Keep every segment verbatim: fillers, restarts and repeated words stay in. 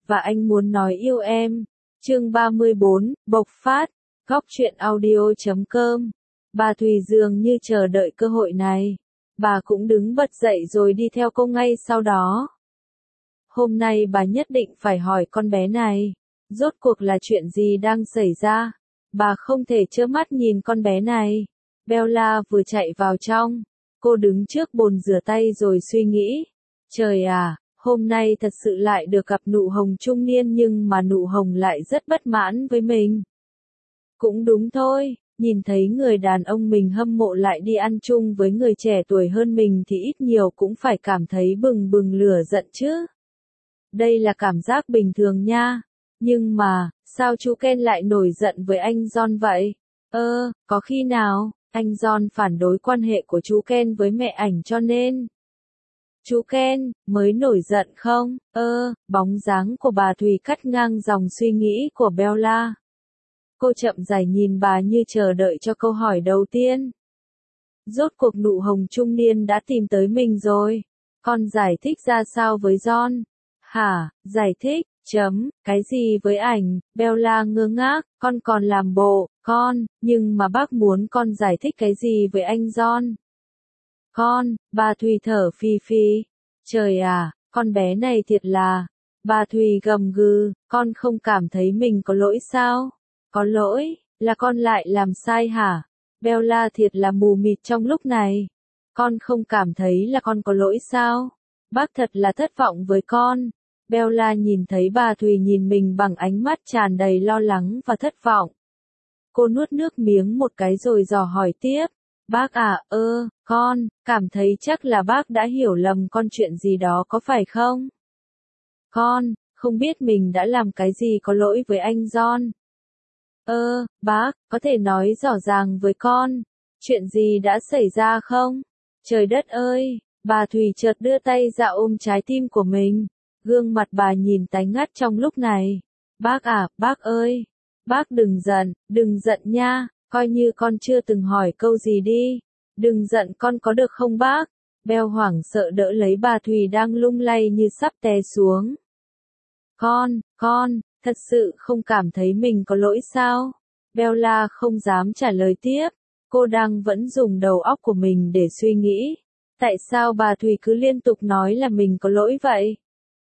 và anh muốn nói yêu em. Chương ba mươi bốn, bộc phát, góc truyện audio chấm com. Bà Thùy dường như chờ đợi cơ hội này. Bà cũng đứng bật dậy rồi đi theo cô ngay sau đó. Hôm nay bà nhất định phải hỏi con bé này. Rốt cuộc là chuyện gì đang xảy ra? Bà không thể trơ mắt nhìn con bé này. Bella vừa chạy vào trong. Cô đứng trước bồn rửa tay rồi suy nghĩ. Trời à, hôm nay thật sự lại được gặp nụ hồng trung niên nhưng mà nụ hồng lại rất bất mãn với mình. Cũng đúng thôi, nhìn thấy người đàn ông mình hâm mộ lại đi ăn chung với người trẻ tuổi hơn mình thì ít nhiều cũng phải cảm thấy bừng bừng lửa giận chứ. Đây là cảm giác bình thường nha. Nhưng mà, sao chú Ken lại nổi giận với anh John vậy? Ơ, có khi nào, anh John phản đối quan hệ của chú Ken với mẹ ảnh cho nên chú Ken mới nổi giận không? Ơ, bóng dáng của bà Thùy cắt ngang dòng suy nghĩ của Bella. Cô chậm rãi nhìn bà như chờ đợi cho câu hỏi đầu tiên. Rốt cuộc nụ hồng trung niên đã tìm tới mình rồi. Con giải thích ra sao với John? Hả, giải thích, chấm, cái gì với ảnh? Bella ngơ ngác, con còn làm bộ, con, nhưng mà bác muốn con giải thích cái gì với anh John? Con, bà Thùy thở phì phì. Trời à, con bé này thiệt là. Bà Thùy gầm gừ, con không cảm thấy mình có lỗi sao? Có lỗi, là con lại làm sai hả? Bella thiệt là mù mịt trong lúc này. Con không cảm thấy là con có lỗi sao? Bác thật là thất vọng với con. Bella nhìn thấy bà Thùy nhìn mình bằng ánh mắt tràn đầy lo lắng và thất vọng. Cô nuốt nước miếng một cái rồi dò hỏi tiếp. Bác à, ơ, con, cảm thấy chắc là bác đã hiểu lầm con chuyện gì đó có phải không? Con, không biết mình đã làm cái gì có lỗi với anh John. Ơ, bác, có thể nói rõ ràng với con. Chuyện gì đã xảy ra không? Trời đất ơi, bà Thùy chợt đưa tay ra ôm trái tim của mình. Gương mặt bà nhìn tái ngắt trong lúc này. Bác à, bác ơi. Bác đừng giận, đừng giận nha, coi như con chưa từng hỏi câu gì đi. Đừng giận con có được không bác? Beo hoảng sợ đỡ lấy bà Thùy đang lung lay như sắp té xuống. Con, con, thật sự không cảm thấy mình có lỗi sao? Bella không dám trả lời tiếp. Cô đang vẫn dùng đầu óc của mình để suy nghĩ. Tại sao bà Thùy cứ liên tục nói là mình có lỗi vậy?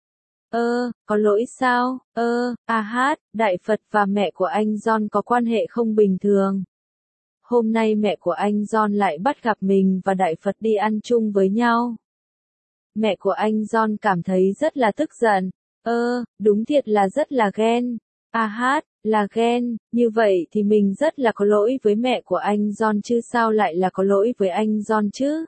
Ơ, có lỗi sao? Ơ, a hát, Đại Phật và mẹ của anh John có quan hệ không bình thường. Hôm nay mẹ của anh John lại bắt gặp mình và Đại Phật đi ăn chung với nhau. Mẹ của anh John cảm thấy rất là tức giận. Ơ, đúng thiệt là rất là ghen. A hát, là ghen, như vậy thì mình rất là có lỗi với mẹ của anh John chứ sao lại là có lỗi với anh John chứ?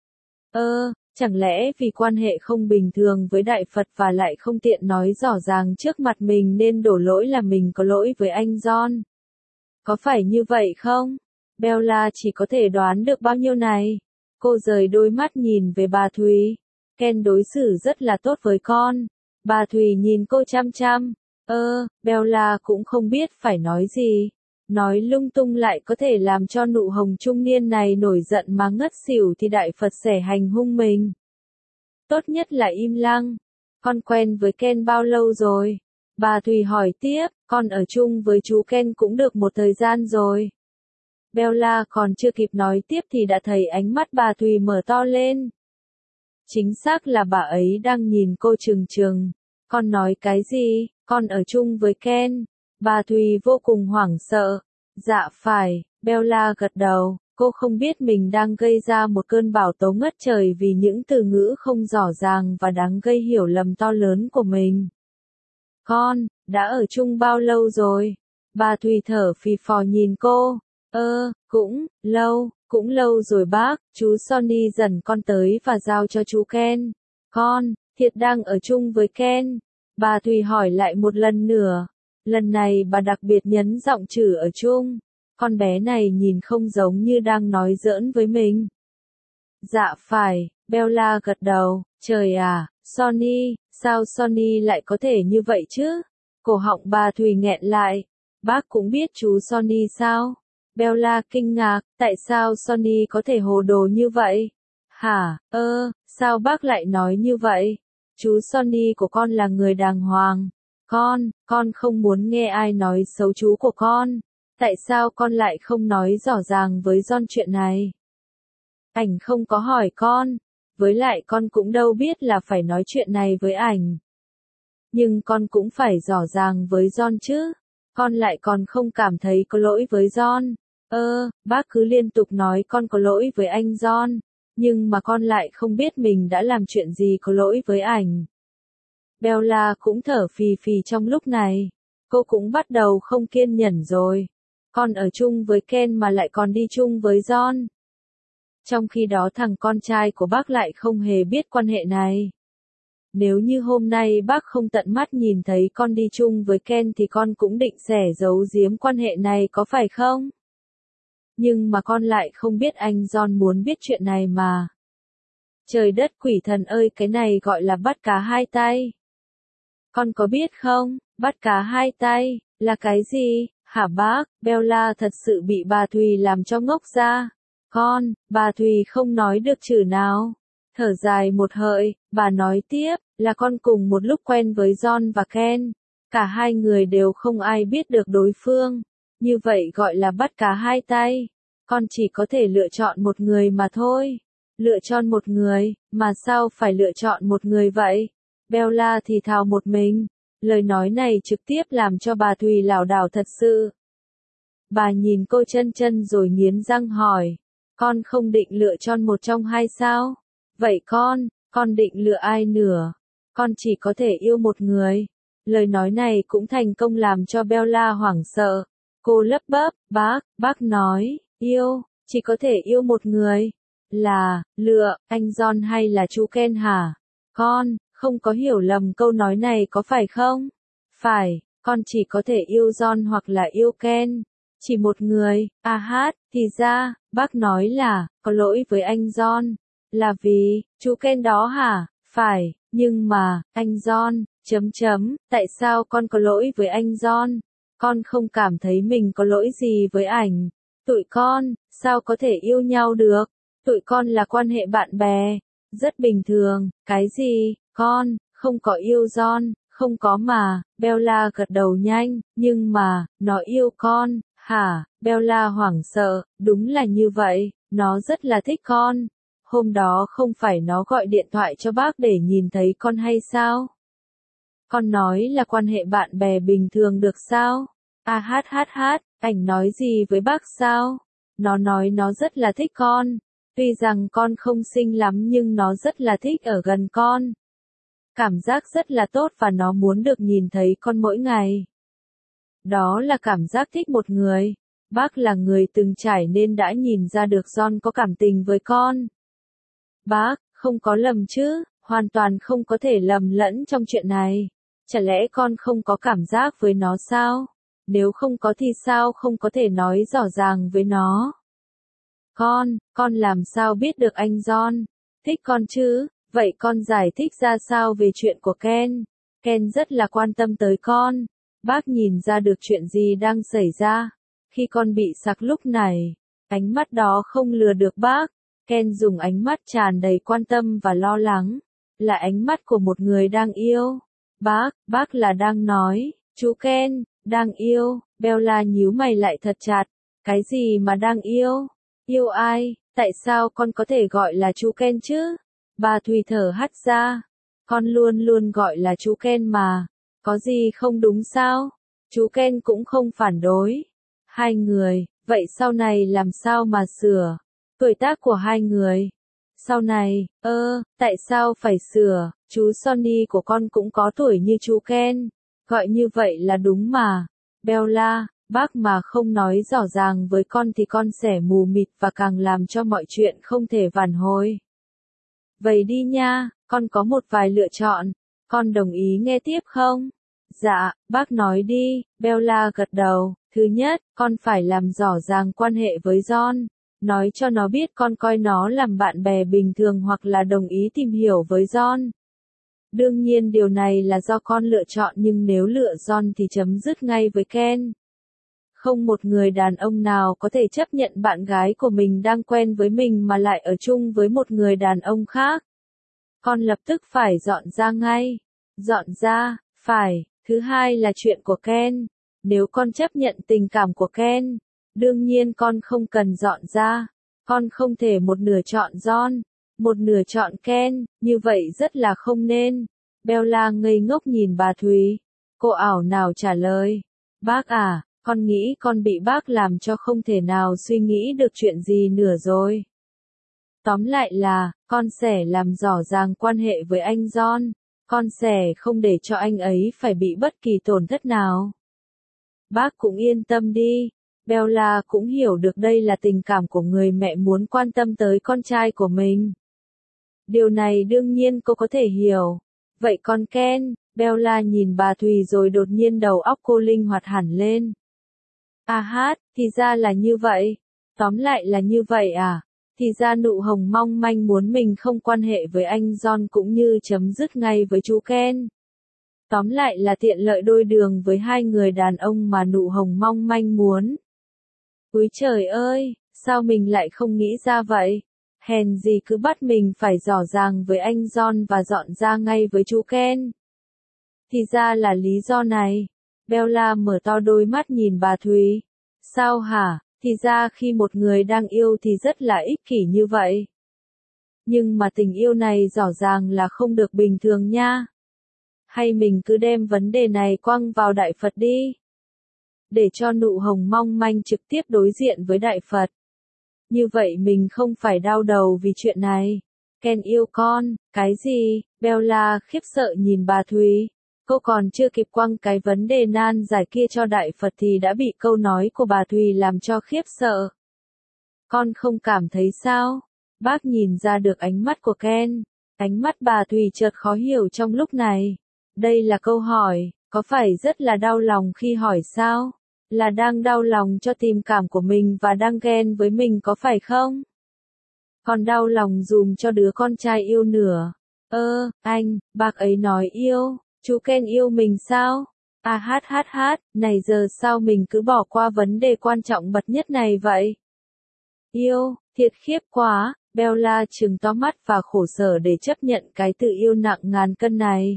Ơ, chẳng lẽ vì quan hệ không bình thường với Đại Phật và lại không tiện nói rõ ràng trước mặt mình nên đổ lỗi là mình có lỗi với anh John? Có phải như vậy không? Bella chỉ có thể đoán được bao nhiêu này. Cô rời đôi mắt nhìn về bà Thùy. Ken đối xử rất là tốt với con. Bà Thùy nhìn cô chăm chăm. Ơ, Bella cũng không biết phải nói gì. Nói lung tung lại có thể làm cho nụ hồng trung niên này nổi giận mà ngất xỉu thì Đại Phật sẽ hành hung mình. Tốt nhất là im lặng. Con quen với Ken bao lâu rồi? Bà Thùy hỏi tiếp, con ở chung với chú Ken cũng được một thời gian rồi. Bella còn chưa kịp nói tiếp thì đã thấy ánh mắt bà Thùy mở to lên. Chính xác là bà ấy đang nhìn cô trừng trừng. Con nói cái gì? Con ở chung với Ken. Bà Thùy vô cùng hoảng sợ. Dạ phải, Bella gật đầu. Cô không biết mình đang gây ra một cơn bão tố ngất trời vì những từ ngữ không rõ ràng và đáng gây hiểu lầm to lớn của mình. Con, đã ở chung bao lâu rồi? Bà Thùy thở phì phò nhìn cô. Ơ, cũng, lâu, cũng lâu rồi bác. Chú Sonny dần con tới và giao cho chú Ken. Con, thiệt đang ở chung với Ken. Bà Thùy hỏi lại một lần nữa. Lần này bà đặc biệt nhấn giọng chữ ở chung. Con bé này nhìn không giống như đang nói giỡn với mình. Dạ phải, Bella gật đầu. Trời à, Sonny, sao Sonny lại có thể như vậy chứ? Cổ họng bà Thùy nghẹn lại. Bác cũng biết chú Sonny sao? Bella kinh ngạc, tại sao Sonny có thể hồ đồ như vậy? Hả, ơ, sao bác lại nói như vậy? Chú Sonny của con là người đàng hoàng. Con, con không muốn nghe ai nói xấu chú của con. Tại sao con lại không nói rõ ràng với John chuyện này? Ảnh không có hỏi con. Với lại con cũng đâu biết là phải nói chuyện này với ảnh. Nhưng con cũng phải rõ ràng với John chứ. Con lại còn không cảm thấy có lỗi với John. Ơ, bác cứ liên tục nói con có lỗi với anh John. Nhưng mà con lại không biết mình đã làm chuyện gì có lỗi với ảnh. Bella cũng thở phì phì trong lúc này. Cô cũng bắt đầu không kiên nhẫn rồi. Con ở chung với Ken mà lại còn đi chung với John. Trong khi đó thằng con trai của bác lại không hề biết quan hệ này. Nếu như hôm nay bác không tận mắt nhìn thấy con đi chung với Ken thì con cũng định xẻ giấu giếm quan hệ này có phải không? Nhưng mà con lại không biết anh John muốn biết chuyện này mà. Trời đất quỷ thần ơi, cái này gọi là bắt cá hai tay. Con có biết không, bắt cá hai tay, là cái gì, hả bác? Bella thật sự bị bà Thùy làm cho ngốc ra. Con, bà Thùy không nói được chữ nào. Thở dài một hơi, bà nói tiếp, là con cùng một lúc quen với John và Ken. Cả hai người đều không ai biết được đối phương. Như vậy gọi là bắt cá hai tay. Con chỉ có thể lựa chọn một người mà thôi. Lựa chọn một người, mà sao phải lựa chọn một người vậy? Bella thì thào một mình. Lời nói này trực tiếp làm cho bà Thùy lảo đảo thật sự. Bà nhìn cô chân chân rồi nghiến răng hỏi. Con không định lựa chọn một trong hai sao? Vậy con, con định lựa ai nữa? Con chỉ có thể yêu một người. Lời nói này cũng thành công làm cho Bella hoảng sợ. Cô lấp bấp, bác, bác nói, yêu, chỉ có thể yêu một người. Là, lựa, anh John hay là chú Ken hả? Con, không có hiểu lầm câu nói này có phải không? Phải, con chỉ có thể yêu John hoặc là yêu Ken. Chỉ một người, à hát, thì ra, bác nói là, có lỗi với anh John. Là vì, chú Ken đó hả? Phải, nhưng mà, anh John, chấm chấm, tại sao con có lỗi với anh John? Con không cảm thấy mình có lỗi gì với ảnh. Tụi con, sao có thể yêu nhau được? Tụi con là quan hệ bạn bè. Rất bình thường, cái gì, con, không có yêu John, không có mà, Bella gật đầu nhanh, nhưng mà, nó yêu con, hả? Bella hoảng sợ, đúng là như vậy, nó rất là thích con. Hôm đó không phải nó gọi điện thoại cho bác để nhìn thấy con hay sao? Con nói là quan hệ bạn bè bình thường được sao? À hát hát hát, ảnh nói gì với bác sao? Nó nói nó rất là thích con. Tuy rằng con không xinh lắm nhưng nó rất là thích ở gần con. Cảm giác rất là tốt và nó muốn được nhìn thấy con mỗi ngày. Đó là cảm giác thích một người. Bác là người từng trải nên đã nhìn ra được John có cảm tình với con. Bác, không có lầm chứ, hoàn toàn không có thể lầm lẫn trong chuyện này. Chả lẽ con không có cảm giác với nó sao? Nếu không có thì sao không có thể nói rõ ràng với nó? Con, con làm sao biết được anh John thích con chứ? Vậy con giải thích ra sao về chuyện của Ken? Ken rất là quan tâm tới con. Bác nhìn ra được chuyện gì đang xảy ra. Khi con bị sặc lúc này, ánh mắt đó không lừa được bác. Ken dùng ánh mắt tràn đầy quan tâm và lo lắng. Là ánh mắt của một người đang yêu. Bác, bác là đang nói, chú Ken, đang yêu. Bella nhíu mày lại thật chặt. Cái gì mà đang yêu? Yêu ai? Tại sao con có thể gọi là chú Ken chứ? Bà Thùy thở hắt ra. Con luôn luôn gọi là chú Ken mà. Có gì không đúng sao? Chú Ken cũng không phản đối. Hai người, vậy sau này làm sao mà sửa? Tuổi tác của hai người. Sau này, ơ, tại sao phải sửa? Chú Sonny của con cũng có tuổi như chú Ken. Gọi như vậy là đúng mà. Bella, bác mà không nói rõ ràng với con thì con sẽ mù mịt và càng làm cho mọi chuyện không thể vãn hồi. Vậy đi nha, con có một vài lựa chọn. Con đồng ý nghe tiếp không? Dạ, bác nói đi. Bella gật đầu. Thứ nhất, con phải làm rõ ràng quan hệ với John. Nói cho nó biết con coi nó làm bạn bè bình thường hoặc là đồng ý tìm hiểu với John. Đương nhiên điều này là do con lựa chọn nhưng nếu lựa John thì chấm dứt ngay với Ken. Không một người đàn ông nào có thể chấp nhận bạn gái của mình đang quen với mình mà lại ở chung với một người đàn ông khác. Con lập tức phải dọn ra ngay. Dọn ra, phải. Thứ hai là chuyện của Ken. Nếu con chấp nhận tình cảm của Ken, đương nhiên con không cần dọn ra. Con không thể một nửa chọn John, một nửa chọn Ken, như vậy rất là không nên. Bella ngây ngốc nhìn bà Thùy. Cô ảo nào trả lời. Bác à, con nghĩ con bị bác làm cho không thể nào suy nghĩ được chuyện gì nữa rồi. Tóm lại là, con sẽ làm rõ ràng quan hệ với anh John. Con sẽ không để cho anh ấy phải bị bất kỳ tổn thất nào. Bác cũng yên tâm đi. Bella cũng hiểu được đây là tình cảm của người mẹ muốn quan tâm tới con trai của mình. Điều này đương nhiên cô có thể hiểu. Vậy con Ken, Bella nhìn bà Thùy rồi đột nhiên đầu óc cô linh hoạt hẳn lên. À hát, thì ra là như vậy. Tóm lại là như vậy à. Thì ra nụ hồng mong manh muốn mình không quan hệ với anh John cũng như chấm dứt ngay với chú Ken. Tóm lại là tiện lợi đôi đường với hai người đàn ông mà nụ hồng mong manh muốn. Úi trời ơi, sao mình lại không nghĩ ra vậy? Hèn gì cứ bắt mình phải rõ ràng với anh John và dọn ra ngay với chú Ken. Thì ra là lý do này. Bella mở to đôi mắt nhìn bà Thùy. Sao hả? Thì ra khi một người đang yêu thì rất là ích kỷ như vậy. Nhưng mà tình yêu này rõ ràng là không được bình thường nha. Hay mình cứ đem vấn đề này quăng vào Đại Phật đi. Để cho nụ hồng mong manh trực tiếp đối diện với Đại Phật. Như vậy mình không phải đau đầu vì chuyện này. Ken yêu con, cái gì? Bella khiếp sợ nhìn bà Thùy. Cô còn chưa kịp quăng cái vấn đề nan giải kia cho Đại Phật thì đã bị câu nói của bà Thùy làm cho khiếp sợ. Con không cảm thấy sao? Bác nhìn ra được ánh mắt của Ken. Ánh mắt bà Thùy chợt khó hiểu trong lúc này. Đây là câu hỏi, có phải rất là đau lòng khi hỏi sao? Là đang đau lòng cho tình cảm của mình và đang ghen với mình có phải không? Còn đau lòng dùm cho đứa con trai yêu nữa. Ơ, anh, bác ấy nói yêu, chú Ken yêu mình sao? À hát hát hát, này giờ sao mình cứ bỏ qua vấn đề quan trọng bậc nhất này vậy? Yêu, thiệt khiếp quá, Bella trừng to mắt và khổ sở để chấp nhận cái tự yêu nặng ngàn cân này.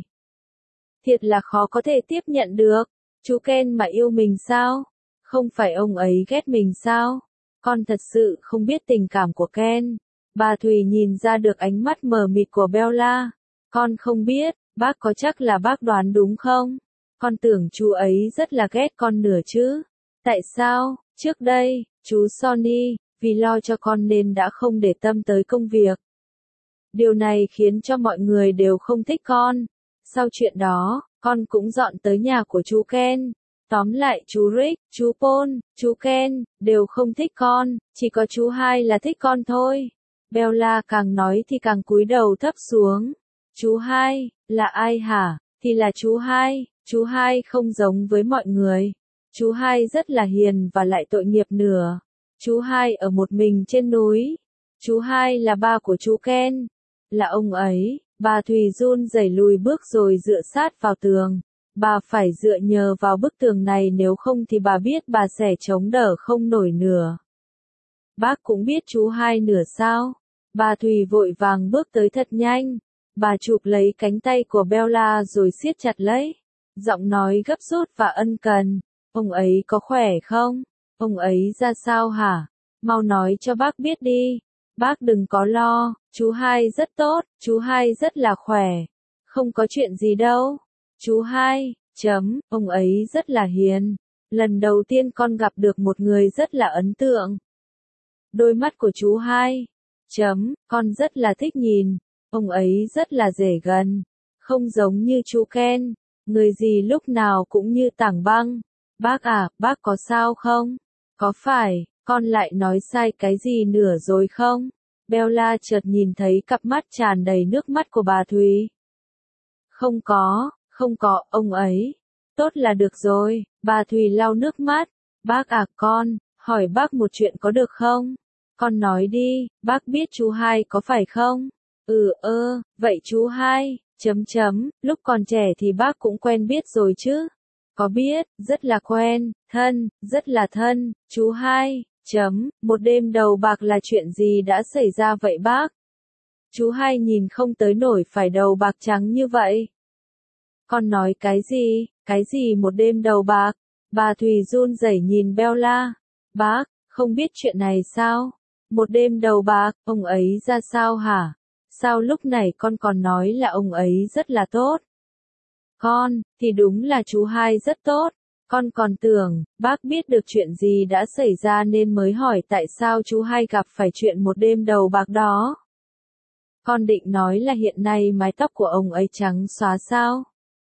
Thiệt là khó có thể tiếp nhận được, chú Ken mà yêu mình sao? Không phải ông ấy ghét mình sao? Con thật sự không biết tình cảm của Ken. Bà Thùy nhìn ra được ánh mắt mờ mịt của Bella. Con không biết, bác có chắc là bác đoán đúng không? Con tưởng chú ấy rất là ghét con nửa chứ. Tại sao, trước đây, chú Sonny, vì lo cho con nên đã không để tâm tới công việc. Điều này khiến cho mọi người đều không thích con. Sau chuyện đó, con cũng dọn tới nhà của chú Ken. Tóm lại chú Rick, chú Paul, chú Ken, đều không thích con, chỉ có chú hai là thích con thôi. Bella càng nói thì càng cúi đầu thấp xuống. Chú hai, là ai hả? Thì là chú hai, chú hai không giống với mọi người. Chú hai rất là hiền và lại tội nghiệp nữa. Chú hai ở một mình trên núi. Chú hai là ba của chú Ken. Là ông ấy. Bà Thùy run rẩy lùi bước rồi dựa sát vào tường. Bà phải dựa nhờ vào bức tường này nếu không thì bà biết bà sẽ chống đỡ không nổi nữa. Bác cũng biết chú hai nửa sao? Bà Thùy vội vàng bước tới thật nhanh. Bà chụp lấy cánh tay của Bella rồi siết chặt lấy. Giọng nói gấp rút và ân cần. Ông ấy có khỏe không? Ông ấy ra sao hả? Mau nói cho bác biết đi. Bác đừng có lo, chú hai rất tốt, chú hai rất là khỏe. Không có chuyện gì đâu. Chú hai, chấm, ông ấy rất là hiền. Lần đầu tiên con gặp được một người rất là ấn tượng. Đôi mắt của chú hai, chấm, con rất là thích nhìn. Ông ấy rất là dễ gần. Không giống như chú Ken, người gì lúc nào cũng như tảng băng. Bác à, bác có sao không? Có phải, con lại nói sai cái gì nữa rồi không? Bella chợt nhìn thấy cặp mắt tràn đầy nước mắt của bà Thùy. Không có, không có, ông ấy. Tốt là được rồi, bà Thùy lau nước mắt. Bác à con, hỏi bác một chuyện có được không? Con nói đi, bác biết chú hai có phải không? Ừ ơ, vậy chú hai, chấm chấm, lúc còn trẻ thì bác cũng quen biết rồi chứ? Có biết, rất là quen, thân, rất là thân, chú hai, chấm, một đêm đầu bạc là chuyện gì đã xảy ra vậy bác? Chú hai nhìn không tới nổi phải đầu bạc trắng như vậy. Con nói cái gì? Cái gì một đêm đầu bạc? Bà Thùy run rẩy nhìn Bella. Bác, không biết chuyện này sao? Một đêm đầu bạc, ông ấy ra sao hả? Sao lúc này con còn nói là ông ấy rất là tốt? Con, thì đúng là chú hai rất tốt. Con còn tưởng, bác biết được chuyện gì đã xảy ra nên mới hỏi tại sao chú hai gặp phải chuyện một đêm đầu bạc đó. Con định nói là hiện nay mái tóc của ông ấy trắng xóa sao?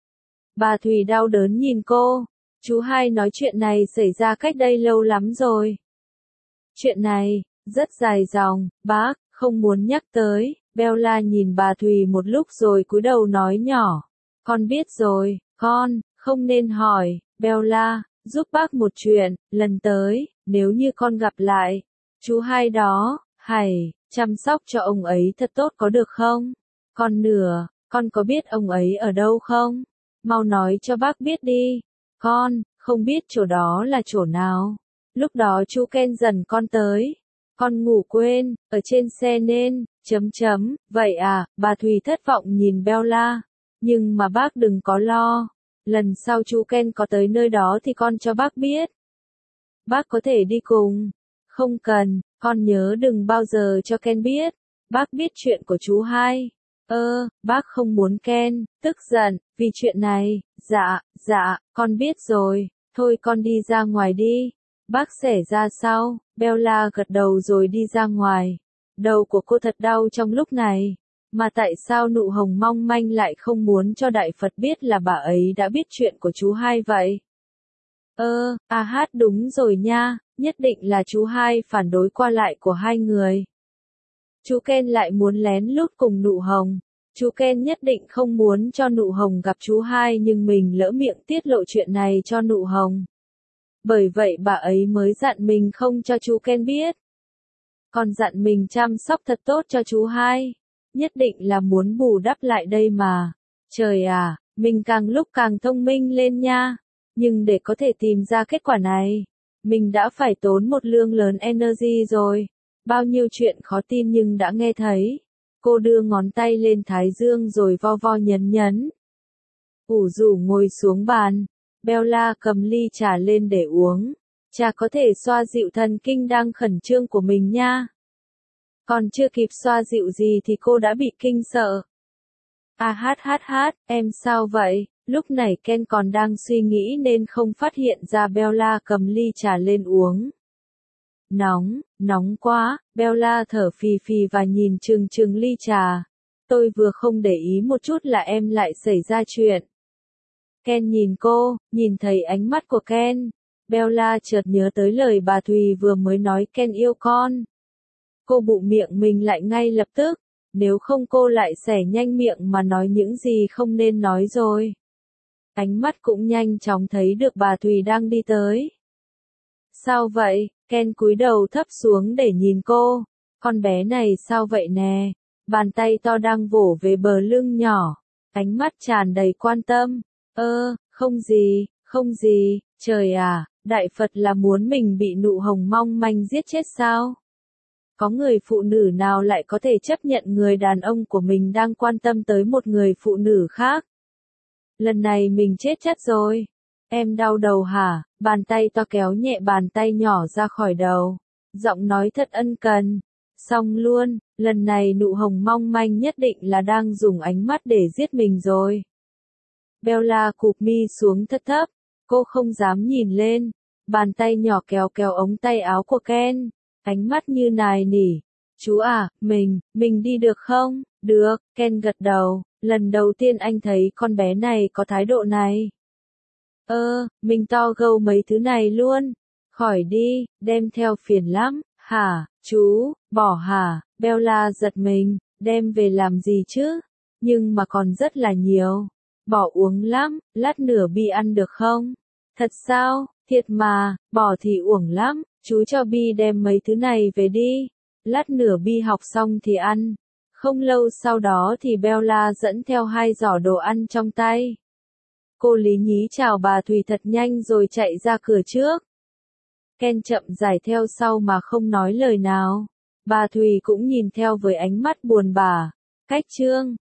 Bà Thùy đau đớn nhìn cô. Chú hai nói chuyện này xảy ra cách đây lâu lắm rồi. Chuyện này, rất dài dòng, bác, không muốn nhắc tới. Bella nhìn bà Thùy một lúc rồi cúi đầu nói nhỏ. Con biết rồi, con, không nên hỏi. Bella, giúp bác một chuyện, lần tới, nếu như con gặp lại, chú hai đó, hãy, chăm sóc cho ông ấy thật tốt có được không? Còn nữa, con có biết ông ấy ở đâu không? Mau nói cho bác biết đi. Con, không biết chỗ đó là chỗ nào. Lúc đó chú Ken dần con tới. Con ngủ quên, ở trên xe nên, chấm chấm, vậy à, bà Thùy thất vọng nhìn Bella. Nhưng mà bác đừng có lo. Lần sau chú Ken có tới nơi đó thì con cho bác biết. Bác có thể đi cùng. Không cần, con nhớ đừng bao giờ cho Ken biết. Bác biết chuyện của chú hai. Ơ, bác không muốn Ken tức giận vì chuyện này. Dạ, dạ, con biết rồi. Thôi con đi ra ngoài đi. Bác sẽ ra sau. Bella gật đầu rồi đi ra ngoài. Đầu của cô thật đau trong lúc này. Mà tại sao Nụ Hồng mong manh lại không muốn cho Đại Phật biết là bà ấy đã biết chuyện của chú hai vậy? Ơ, à hát đúng rồi nha, nhất định là chú hai phản đối qua lại của hai người. Chú Ken lại muốn lén lút cùng Nụ Hồng. Chú Ken nhất định không muốn cho Nụ Hồng gặp chú hai nhưng mình lỡ miệng tiết lộ chuyện này cho Nụ Hồng. Bởi vậy bà ấy mới dặn mình không cho chú Ken biết. Còn dặn mình chăm sóc thật tốt cho chú hai. Nhất định là muốn bù đắp lại đây mà. Trời à, mình càng lúc càng thông minh lên nha. Nhưng để có thể tìm ra kết quả này, mình đã phải tốn một lượng lớn energy rồi. Bao nhiêu chuyện khó tin nhưng đã nghe thấy. Cô đưa ngón tay lên thái dương rồi vo vo nhấn nhấn. Ủ rủ ngồi xuống bàn. Bella cầm ly trà lên để uống. Trà có thể xoa dịu thần kinh đang khẩn trương của mình nha. Còn chưa kịp xoa dịu gì thì cô đã bị kinh sợ. À hát hát hát, em sao vậy? Lúc này Ken còn đang suy nghĩ nên không phát hiện ra Bella cầm ly trà lên uống. Nóng, nóng quá, Bella thở phì phì và nhìn chừng chừng ly trà. Tôi vừa không để ý một chút là em lại xảy ra chuyện. Ken nhìn cô, nhìn thấy ánh mắt của Ken. Bella chợt nhớ tới lời bà Thùy vừa mới nói Ken yêu con. Cô bụm miệng mình lại ngay lập tức, nếu không cô lại xẻ nhanh miệng mà nói những gì không nên nói rồi. Ánh mắt cũng nhanh chóng thấy được bà Thùy đang đi tới. Sao vậy? Ken cúi đầu thấp xuống để nhìn cô. Con bé này sao vậy nè? Bàn tay to đang vỗ về bờ lưng nhỏ. Ánh mắt tràn đầy quan tâm. Ơ, không gì, không gì, trời à, Đại Phật là muốn mình bị Nụ Hồng mong manh giết chết sao? Có người phụ nữ nào lại có thể chấp nhận người đàn ông của mình đang quan tâm tới một người phụ nữ khác? Lần này mình chết chắc rồi. Em đau đầu hả? Bàn tay to kéo nhẹ bàn tay nhỏ ra khỏi đầu. Giọng nói thật ân cần. Xong luôn, lần này Nụ Hồng mong manh nhất định là đang dùng ánh mắt để giết mình rồi. Bella cụp mi xuống thấp thấp. Cô không dám nhìn lên. Bàn tay nhỏ kéo kéo ống tay áo của Ken. Ánh mắt như nài nỉ. Chú à, mình, mình đi được không? Được, Ken gật đầu. Lần đầu tiên anh thấy con bé này có thái độ này. Ơ, mình to gâu mấy thứ này luôn. Khỏi đi, đem theo phiền lắm. Hả, chú, bỏ hả? Bella giật mình, đem về làm gì chứ? Nhưng mà còn rất là nhiều. Bỏ uống lắm, lát nửa Bi ăn được không? Thật sao? Thiệt mà, bỏ thì uổng lắm. Chú cho Bi đem mấy thứ này về đi. Lát nửa Bi học xong thì ăn. Không lâu sau đó thì Bella dẫn theo hai giỏ đồ ăn trong tay. Cô lý nhí chào bà Thùy thật nhanh rồi chạy ra cửa trước. Ken chậm rãi theo sau mà không nói lời nào. Bà Thùy cũng nhìn theo với ánh mắt buồn bã. Cách chương